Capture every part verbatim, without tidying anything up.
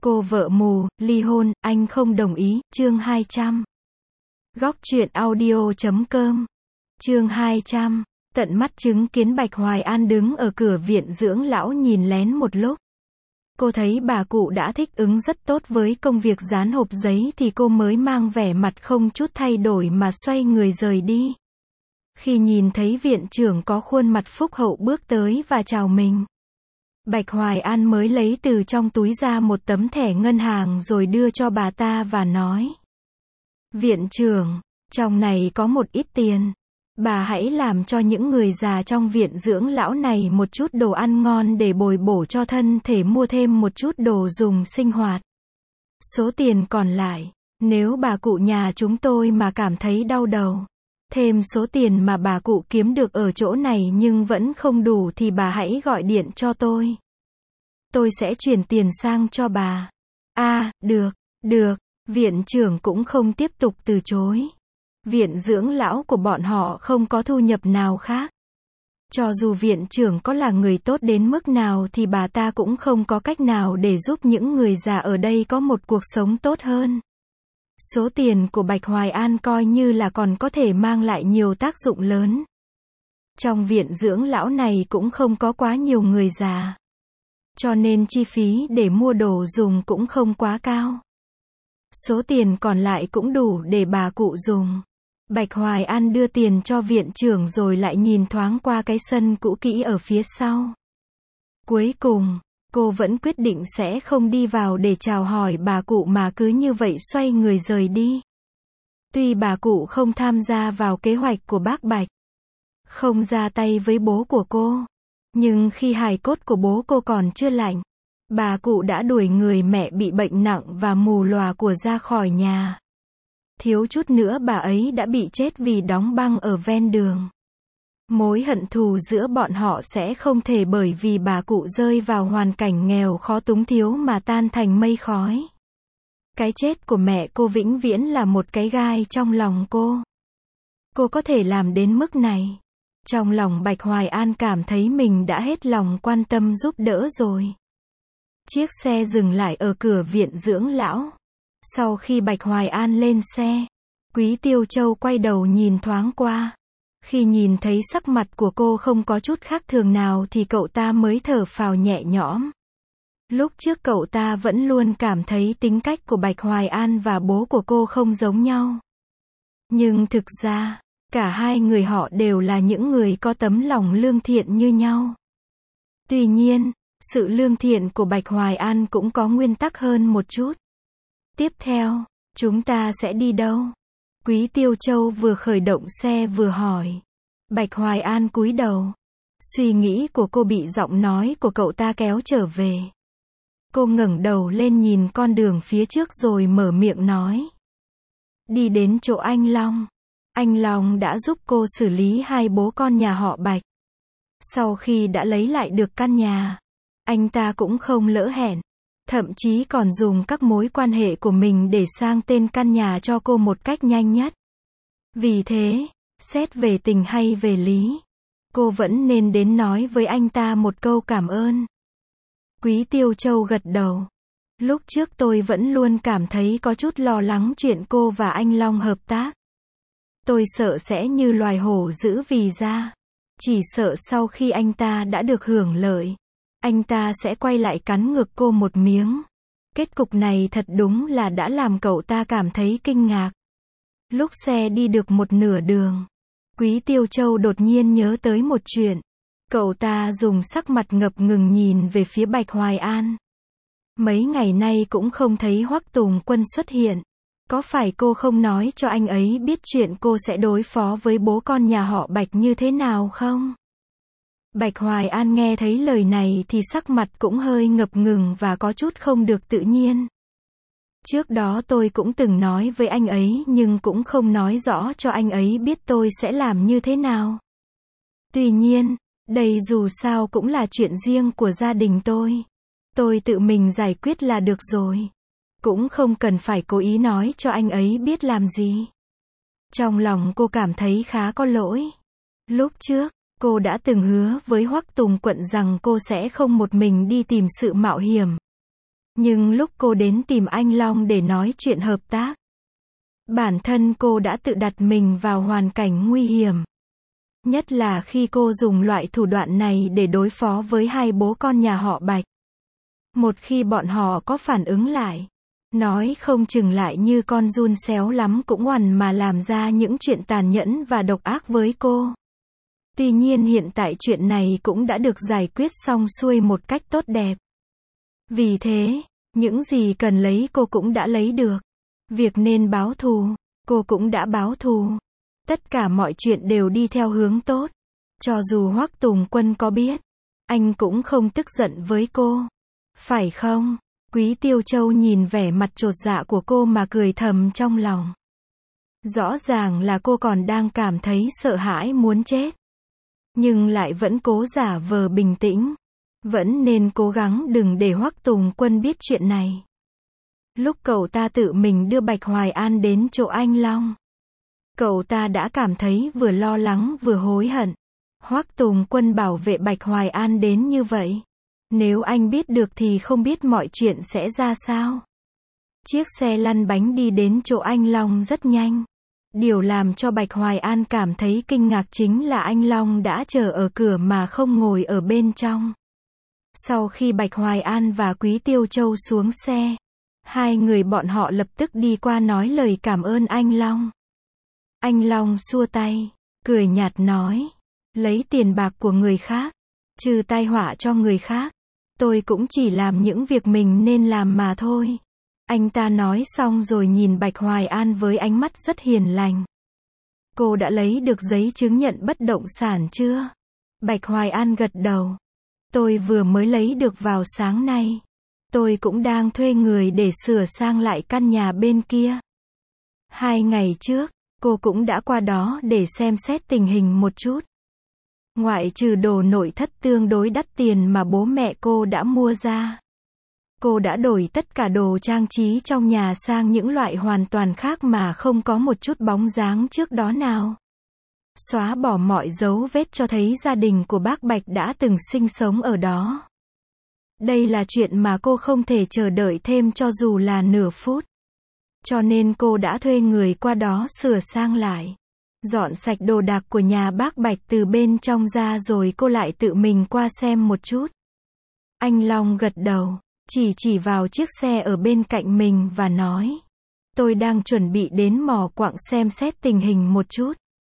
Cô vợ mù, ly hôn, anh không đồng ý, chương hai trăm. Góc truyện audio chấm com. Chương hai trăm. Tận mắt chứng kiến Bạch Hoài An đứng ở cửa viện dưỡng lão nhìn lén một lúc. Cô thấy bà cụ đã thích ứng rất tốt với công việc dán hộp giấy thì cô mới mang vẻ mặt không chút thay đổi mà xoay người rời đi. Khi nhìn thấy viện trưởng có khuôn mặt phúc hậu bước tới và chào mình, Bạch Hoài An mới lấy từ trong túi ra một tấm thẻ ngân hàng rồi đưa cho bà ta và nói: Viện trưởng, trong này có một ít tiền. Bà hãy làm cho những người già trong viện dưỡng lão này một chút đồ ăn ngon để bồi bổ cho thân thể, mua thêm một chút đồ dùng sinh hoạt. Số tiền còn lại, nếu bà cụ nhà chúng tôi mà cảm thấy đau đầu, thêm số tiền mà bà cụ kiếm được ở chỗ này nhưng vẫn không đủ thì bà hãy gọi điện cho tôi. Tôi sẽ chuyển tiền sang cho bà. À, được, được, viện trưởng cũng không tiếp tục từ chối. Viện dưỡng lão của bọn họ không có thu nhập nào khác. Cho dù viện trưởng có là người tốt đến mức nào thì bà ta cũng không có cách nào để giúp những người già ở đây có một cuộc sống tốt hơn. Số tiền của Bạch Hoài An coi như là còn có thể mang lại nhiều tác dụng lớn. Trong viện dưỡng lão này cũng không có quá nhiều người già, cho nên chi phí để mua đồ dùng cũng không quá cao. Số tiền còn lại cũng đủ để bà cụ dùng. Bạch Hoài An đưa tiền cho viện trưởng rồi lại nhìn thoáng qua cái sân cũ kỹ ở phía sau. Cuối cùng, cô vẫn quyết định sẽ không đi vào để chào hỏi bà cụ mà cứ như vậy xoay người rời đi. Tuy bà cụ không tham gia vào kế hoạch của bác Bạch, không ra tay với bố của cô, nhưng khi hài cốt của bố cô còn chưa lạnh, bà cụ đã đuổi người mẹ bị bệnh nặng và mù lòa của ra khỏi nhà. Thiếu chút nữa bà ấy đã bị chết vì đóng băng ở ven đường. Mối hận thù giữa bọn họ sẽ không thể bởi vì bà cụ rơi vào hoàn cảnh nghèo khó túng thiếu mà tan thành mây khói. Cái chết của mẹ cô vĩnh viễn là một cái gai trong lòng cô. Cô có thể làm đến mức này. Trong lòng Bạch Hoài An cảm thấy mình đã hết lòng quan tâm giúp đỡ rồi. Chiếc xe dừng lại ở cửa viện dưỡng lão. Sau khi Bạch Hoài An lên xe, Quý Tiêu Châu quay đầu nhìn thoáng qua. Khi nhìn thấy sắc mặt của cô không có chút khác thường nào thì cậu ta mới thở phào nhẹ nhõm. Lúc trước cậu ta vẫn luôn cảm thấy tính cách của Bạch Hoài An và bố của cô không giống nhau. Nhưng thực ra, cả hai người họ đều là những người có tấm lòng lương thiện như nhau. Tuy nhiên, sự lương thiện của Bạch Hoài An cũng có nguyên tắc hơn một chút. Tiếp theo, chúng ta sẽ đi đâu? Quý Tiêu Châu vừa khởi động xe vừa hỏi. Bạch Hoài An cúi đầu. Suy nghĩ của cô bị giọng nói của cậu ta kéo trở về. Cô ngẩng đầu lên nhìn con đường phía trước rồi mở miệng nói. Đi đến chỗ anh Long. Anh Long đã giúp cô xử lý hai bố con nhà họ Bạch. Sau khi đã lấy lại được căn nhà, anh ta cũng không lỡ hẹn. Thậm chí còn dùng các mối quan hệ của mình để sang tên căn nhà cho cô một cách nhanh nhất. Vì thế, xét về tình hay về lý, cô vẫn nên đến nói với anh ta một câu cảm ơn. Quý Tiêu Châu gật đầu. Lúc trước tôi vẫn luôn cảm thấy có chút lo lắng chuyện cô và anh Long hợp tác. Tôi sợ sẽ như loài hổ dữ vì da. Chỉ sợ sau khi anh ta đã được hưởng lợi, anh ta sẽ quay lại cắn ngược cô một miếng. Kết cục này thật đúng là đã làm cậu ta cảm thấy kinh ngạc. Lúc xe đi được một nửa đường, Quý Tiêu Châu đột nhiên nhớ tới một chuyện. Cậu ta dùng sắc mặt ngập ngừng nhìn về phía Bạch Hoài An. Mấy ngày nay cũng không thấy Hoắc Tùng Quân xuất hiện. Có phải cô không nói cho anh ấy biết chuyện cô sẽ đối phó với bố con nhà họ Bạch như thế nào không? Bạch Hoài An nghe thấy lời này thì sắc mặt cũng hơi ngập ngừng và có chút không được tự nhiên. Trước đó tôi cũng từng nói với anh ấy nhưng cũng không nói rõ cho anh ấy biết tôi sẽ làm như thế nào. Tuy nhiên, đây dù sao cũng là chuyện riêng của gia đình tôi. Tôi tự mình giải quyết là được rồi. Cũng không cần phải cố ý nói cho anh ấy biết làm gì. Trong lòng cô cảm thấy khá có lỗi. Lúc trước, cô đã từng hứa với Hoắc Tùng Quận rằng cô sẽ không một mình đi tìm sự mạo hiểm. Nhưng lúc cô đến tìm anh Long để nói chuyện hợp tác, bản thân cô đã tự đặt mình vào hoàn cảnh nguy hiểm. Nhất là khi cô dùng loại thủ đoạn này để đối phó với hai bố con nhà họ Bạch. Một khi bọn họ có phản ứng lại, nói không chừng lại như con giun xéo lắm cũng oằn mà làm ra những chuyện tàn nhẫn và độc ác với cô. Tuy nhiên hiện tại chuyện này cũng đã được giải quyết xong xuôi một cách tốt đẹp. Vì thế, những gì cần lấy cô cũng đã lấy được. Việc nên báo thù, cô cũng đã báo thù. Tất cả mọi chuyện đều đi theo hướng tốt. Cho dù Hoắc Tùng Quân có biết, anh cũng không tức giận với cô. Phải không? Quý Tiêu Châu nhìn vẻ mặt chột dạ của cô mà cười thầm trong lòng. Rõ ràng là cô còn đang cảm thấy sợ hãi muốn chết. Nhưng lại vẫn cố giả vờ bình tĩnh. Vẫn nên cố gắng đừng để Hoắc Tùng Quân biết chuyện này. Lúc cậu ta tự mình đưa Bạch Hoài An đến chỗ anh Long, cậu ta đã cảm thấy vừa lo lắng vừa hối hận. Hoắc Tùng Quân bảo vệ Bạch Hoài An đến như vậy. Nếu anh biết được thì không biết mọi chuyện sẽ ra sao. Chiếc xe lăn bánh đi đến chỗ anh Long rất nhanh. Điều làm cho Bạch Hoài An cảm thấy kinh ngạc chính là anh Long đã chờ ở cửa mà không ngồi ở bên trong. Sau khi Bạch Hoài An và Quý Tiêu Châu xuống xe, hai người bọn họ lập tức đi qua nói lời cảm ơn anh Long. Anh Long xua tay, cười nhạt nói, lấy tiền bạc của người khác, trừ tai họa cho người khác. Tôi cũng chỉ làm những việc mình nên làm mà thôi. Anh ta nói xong rồi nhìn Bạch Hoài An với ánh mắt rất hiền lành. Cô đã lấy được giấy chứng nhận bất động sản chưa? Bạch Hoài An gật đầu. Tôi vừa mới lấy được vào sáng nay. Tôi cũng đang thuê người để sửa sang lại căn nhà bên kia. Hai ngày trước, cô cũng đã qua đó để xem xét tình hình một chút. Ngoại trừ đồ nội thất tương đối đắt tiền mà bố mẹ cô đã mua ra, cô đã đổi tất cả đồ trang trí trong nhà sang những loại hoàn toàn khác mà không có một chút bóng dáng trước đó nào. Xóa bỏ mọi dấu vết cho thấy gia đình của bác Bạch đã từng sinh sống ở đó. Đây là chuyện mà cô không thể chờ đợi thêm cho dù là nửa phút. Cho nên cô đã thuê người qua đó sửa sang lại, dọn sạch đồ đạc của nhà bác Bạch từ bên trong ra rồi cô lại tự mình qua xem một chút. Anh Long gật đầu, chỉ chỉ vào chiếc xe ở bên cạnh mình và nói, tôi đang chuẩn bị đến mỏ quặng xem xét tình hình một chút.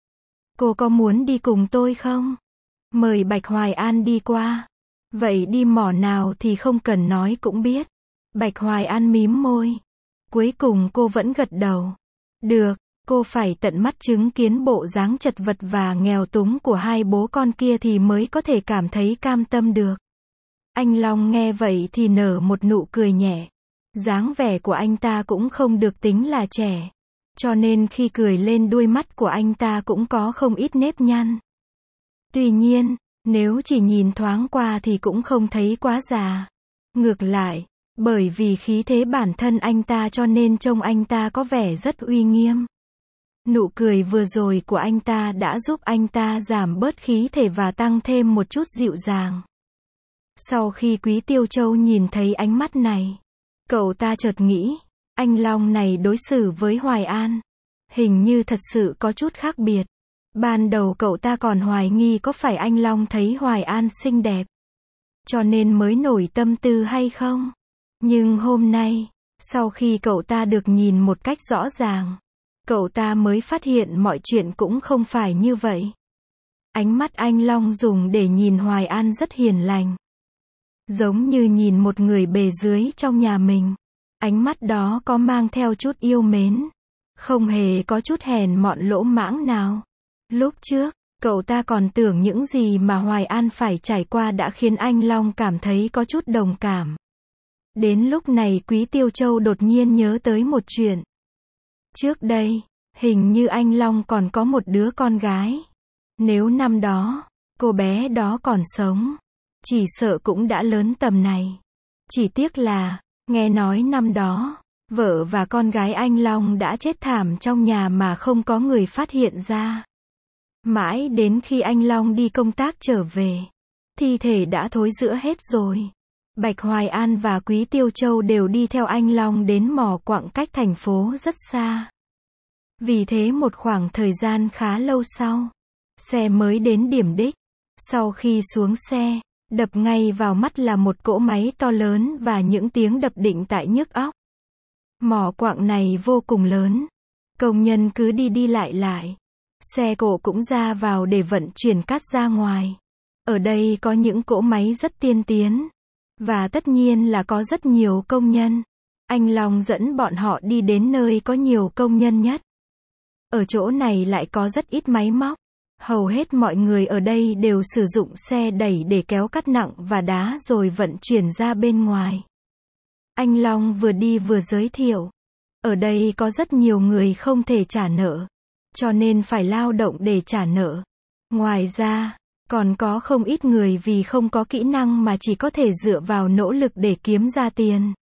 Cô có muốn đi cùng tôi không? Mời Bạch Hoài An đi qua. Vậy đi mỏ nào thì không cần nói cũng biết. Bạch Hoài An mím môi. Cuối cùng cô vẫn gật đầu. Được, cô phải tận mắt chứng kiến bộ dáng chật vật và nghèo túng của hai bố con kia thì mới có thể cảm thấy cam tâm được. Anh Long nghe vậy thì nở một nụ cười nhẹ. Dáng vẻ của anh ta cũng không được tính là trẻ. Cho nên khi cười lên đuôi mắt của anh ta cũng có không ít nếp nhăn. Tuy nhiên, nếu chỉ nhìn thoáng qua thì cũng không thấy quá già. Ngược lại, bởi vì khí thế bản thân anh ta cho nên trông anh ta có vẻ rất uy nghiêm. Nụ cười vừa rồi của anh ta đã giúp anh ta giảm bớt khí thể và tăng thêm một chút dịu dàng. Sau khi Quý Tiêu Châu nhìn thấy ánh mắt này, cậu ta chợt nghĩ, anh Long này đối xử với Hoài An, hình như thật sự có chút khác biệt. Ban đầu cậu ta còn hoài nghi có phải anh Long thấy Hoài An xinh đẹp, cho nên mới nổi tâm tư hay không. Nhưng hôm nay, sau khi cậu ta được nhìn một cách rõ ràng, cậu ta mới phát hiện mọi chuyện cũng không phải như vậy. Ánh mắt anh Long dùng để nhìn Hoài An rất hiền lành. Giống như nhìn một người bề dưới trong nhà mình. Ánh mắt đó có mang theo chút yêu mến. Không hề có chút hèn mọn lỗ mãng nào. Lúc trước, cậu ta còn tưởng những gì mà Hoài An phải trải qua đã khiến anh Long cảm thấy có chút đồng cảm. Đến lúc này Quý Tiêu Châu đột nhiên nhớ tới một chuyện. Trước đây, hình như anh Long còn có một đứa con gái. Nếu năm đó, cô bé đó còn sống, chỉ sợ cũng đã lớn tầm này. Chỉ tiếc là, nghe nói năm đó, vợ và con gái anh Long đã chết thảm trong nhà mà không có người phát hiện ra. Mãi đến khi anh Long đi công tác trở về, thi thể đã thối rữa hết rồi. Bạch Hoài An và Quý Tiêu Châu đều đi theo anh Long đến mỏ quặng cách thành phố rất xa. Vì thế một khoảng thời gian khá lâu sau, xe mới đến điểm đích. Sau khi xuống xe, đập ngay vào mắt là một cỗ máy to lớn và những tiếng đập định tại nhức óc. Mỏ quặng này vô cùng lớn. Công nhân cứ đi đi lại lại. Xe cộ cũng ra vào để vận chuyển cát ra ngoài. Ở đây có những cỗ máy rất tiên tiến. Và tất nhiên là có rất nhiều công nhân. Anh Long dẫn bọn họ đi đến nơi có nhiều công nhân nhất. Ở chỗ này lại có rất ít máy móc. Hầu hết mọi người ở đây đều sử dụng xe đẩy để kéo cát nặng và đá rồi vận chuyển ra bên ngoài. Anh Long vừa đi vừa giới thiệu. Ở đây có rất nhiều người không thể trả nợ. Cho nên phải lao động để trả nợ. Ngoài ra, còn có không ít người vì không có kỹ năng mà chỉ có thể dựa vào nỗ lực để kiếm ra tiền.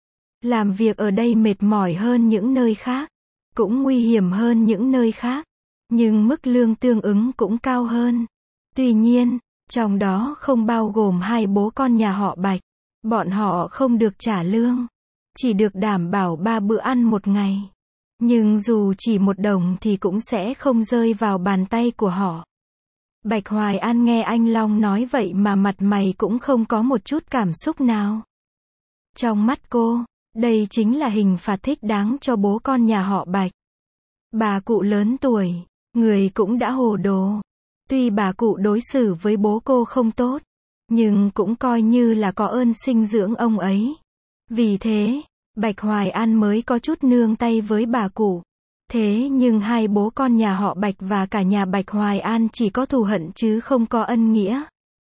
Làm việc ở đây mệt mỏi hơn những nơi khác. Cũng nguy hiểm hơn những nơi khác. Nhưng mức lương tương ứng cũng cao hơn. Tuy nhiên, trong đó không bao gồm hai bố con nhà họ Bạch. Bọn họ không được trả lương. Chỉ được đảm bảo ba bữa ăn một ngày. Nhưng dù chỉ một đồng thì cũng sẽ không rơi vào bàn tay của họ. Bạch Hoài An nghe anh Long nói vậy mà mặt mày cũng không có một chút cảm xúc nào. Trong mắt cô, đây chính là hình phạt thích đáng cho bố con nhà họ Bạch. Bà cụ lớn tuổi, người cũng đã hồ đồ. Tuy bà cụ đối xử với bố cô không tốt, nhưng cũng coi như là có ơn sinh dưỡng ông ấy. Vì thế, Bạch Hoài An mới có chút nương tay với bà cụ. Thế nhưng hai bố con nhà họ Bạch và cả nhà Bạch Hoài An chỉ có thù hận chứ không có ân nghĩa.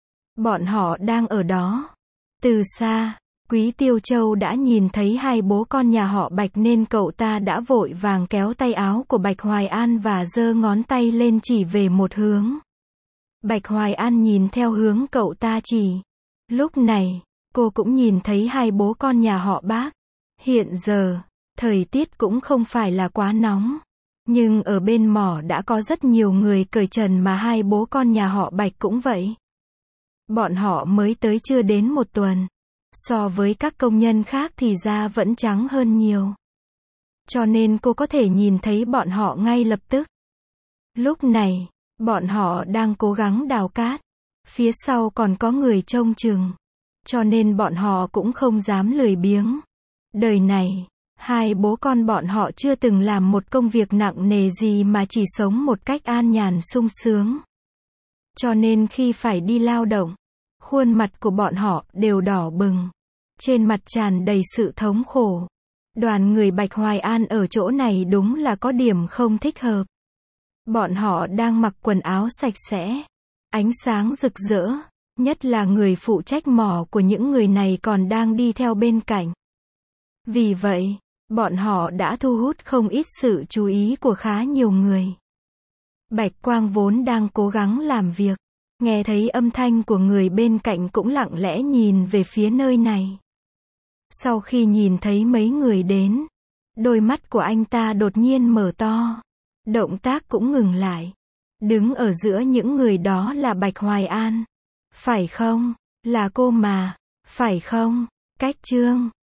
Bọn họ đang ở đó. Từ xa, Quý Tiêu Châu đã nhìn thấy hai bố con nhà họ Bạch nên cậu ta đã vội vàng kéo tay áo của Bạch Hoài An và giơ ngón tay lên chỉ về một hướng. Bạch Hoài An nhìn theo hướng cậu ta chỉ. Lúc này, cô cũng nhìn thấy hai bố con nhà họ Bác. Hiện giờ, thời tiết cũng không phải là quá nóng. Nhưng ở bên mỏ đã có rất nhiều người cởi trần mà hai bố con nhà họ Bạch cũng vậy. Bọn họ mới tới chưa đến một tuần. So với các công nhân khác thì da vẫn trắng hơn nhiều. Cho nên cô có thể nhìn thấy bọn họ ngay lập tức. Lúc này, bọn họ đang cố gắng đào cát. Phía sau còn có người trông chừng. Cho nên bọn họ cũng không dám lười biếng. Đời này, hai bố con bọn họ chưa từng làm một công việc nặng nề gì mà chỉ sống một cách an nhàn sung sướng. Cho nên khi phải đi lao động, khuôn mặt của bọn họ đều đỏ bừng. Trên mặt tràn đầy sự thống khổ. Đoàn người Bạch Hoài An ở chỗ này đúng là có điểm không thích hợp. Bọn họ đang mặc quần áo sạch sẽ, ánh sáng rực rỡ, nhất là người phụ trách mỏ của những người này còn đang đi theo bên cạnh. Vì vậy, bọn họ đã thu hút không ít sự chú ý của khá nhiều người. Bạch Quang vốn đang cố gắng làm việc, nghe thấy âm thanh của người bên cạnh cũng lặng lẽ nhìn về phía nơi này. Sau khi nhìn thấy mấy người đến, đôi mắt của anh ta đột nhiên mở to. Động tác cũng ngừng lại. Đứng ở giữa những người đó là Bạch Hoài An. Phải không? Là cô mà. Phải không? Cách Trương.